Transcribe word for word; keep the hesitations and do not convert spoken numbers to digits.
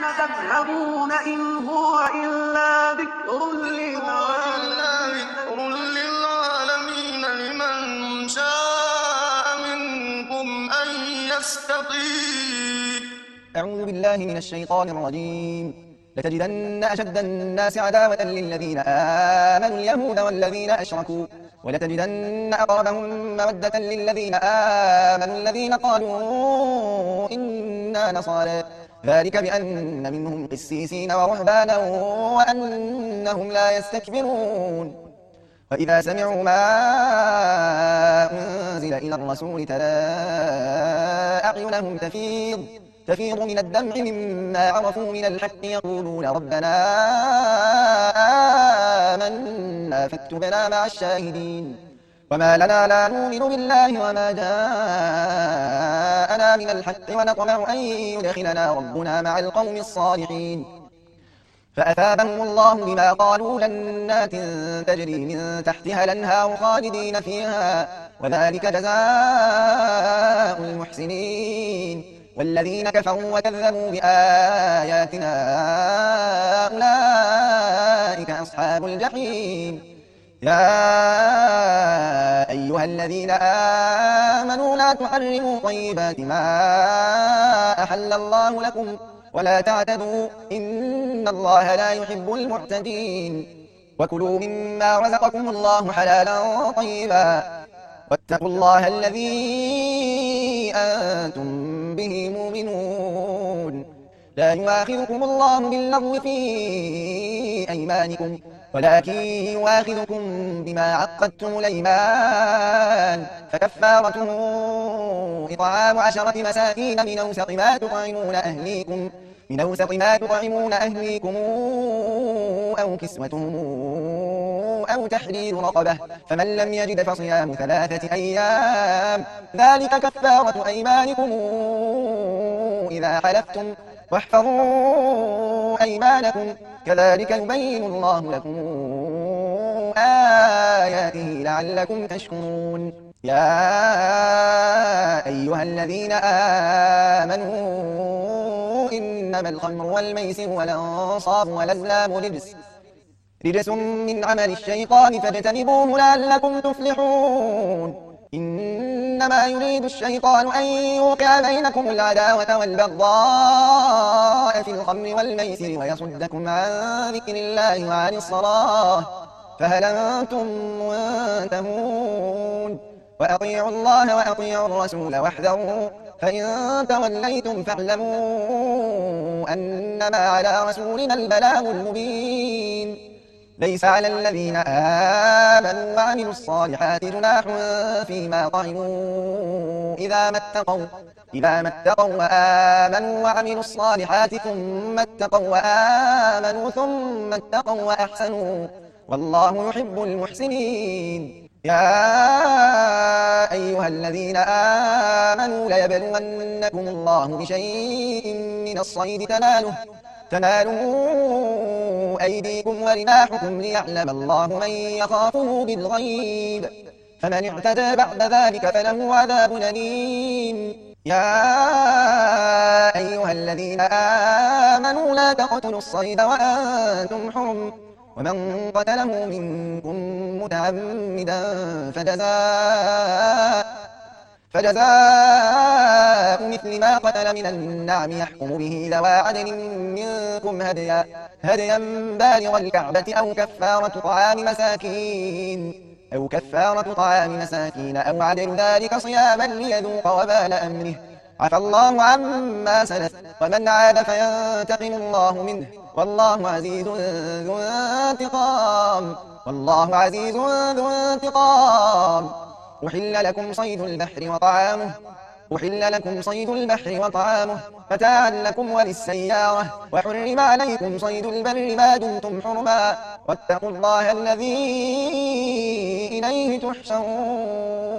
تذهبون إن هو إلا ذكر للعالمين لمن شاء منكم أن يستقيم. أعوذ بالله من الشيطان الرجيم. لتجدن أشد الناس عداوة للذين آمنوا اليهود والذين أشركوا ولتجدن أقربهم مودة للذين آمنوا الذين قالوا إنا نصارى ذلك بأن منهم قسيسين ورهبانا وأنهم لا يستكبرون. وإذا سمعوا ما أنزل إلى الرسول ترى أعينهم تفيض تفيض من الدمع مما عرفوا من الحق يقولون ربنا آمنا فاكتبنا مع الشاهدين. وما لنا لا نؤمن بالله وما جاءنا من الحق ونطمع أن يدخلنا ربنا مع القوم الصالحين. فأثابهم الله بما قالوا جنات تجري من تحتها الأنهار خالدين فيها وذلك جزاء المحسنين. والذين كفروا وكذبوا بآياتنا أولئك أصحاب الجحيم. يا أيها الذين آمنوا لا تحرموا طيبات ما أحل الله لكم ولا تعتدوا إن الله لا يحب المعتدين. وكلوا مما رزقكم الله حلالا طيبا واتقوا الله الذي أنتم به مؤمنون. لا يؤاخذكم الله باللغو في أيمانكم ولكن يؤاخذكم بما عقدتم الأيمان فكفارته إطعام عشرة مساكين من أوسط ما تطعمون أهليكم من أوسط ما تطعمون أهليكم أو كسوتهم أو تحرير رقبة فمن لم يجد فصيام ثلاثة أيام ذلك كفارة أيمانكم إذا حلفتم واحفظوا أيمانكم كذلك يبين الله لكم آياته لعلكم تشكرون. يا أيها الذين آمنوا إنما الخمر والميسر والأنصاب والأزلام رجس رجس من عمل الشيطان فاجتنبوه لعلكم تفلحون. إنما يريد الشيطان أن يوقع بينكم العداوة والبغضاء في الخمر والميسر ويصدكم عن ذكر الله وعن الصلاة فهل أنتم منتهون. وأطيعوا الله وأطيعوا الرسول واحذروا فإن توليتم فاعلموا أنما على رسولنا البلاغ المبين. ليس على الذين آمنوا وعملوا الصالحات جناح فيما طعموا إذا ما اتقوا إذا ما اتقوا وآمنوا وعملوا الصالحات ثم اتقوا وآمنوا ثم اتقوا وأحسنوا والله يحب المحسنين. يا أيها الذين آمنوا ليبلونكم الله بشيء من الصيد تناله تنالوا أيديكم ورماحكم ليعلم الله من يخافه بالغيب فمن اعتدى بعد ذلك فله عذاب أليم. يا أيها الذين آمنوا لا تقتلوا الصيد وأنتم حرم ومن قتله منكم متعمدا فجزاء فجزاء مثل ما قتل من النعم يحكم به ذوى عدل منكم هديا هديا بالغ الكعبة أو كفارة طعام مساكين أو كفارة طعام مساكين أو عدل ذلك صياما ليذوق وبال أمره عفى الله عما سلف ومن عاد فينتقم الله منه والله عزيز ذو انتقام والله عزيز ذو انتقام. أحل لكم صيد البحر وطعامه أحل لكم صيد البحر وطعامه متاعا لكم وللسيارة وحرم عليكم صيد البر ما دمتم حرما واتقوا الله الذي إليه تحشرون.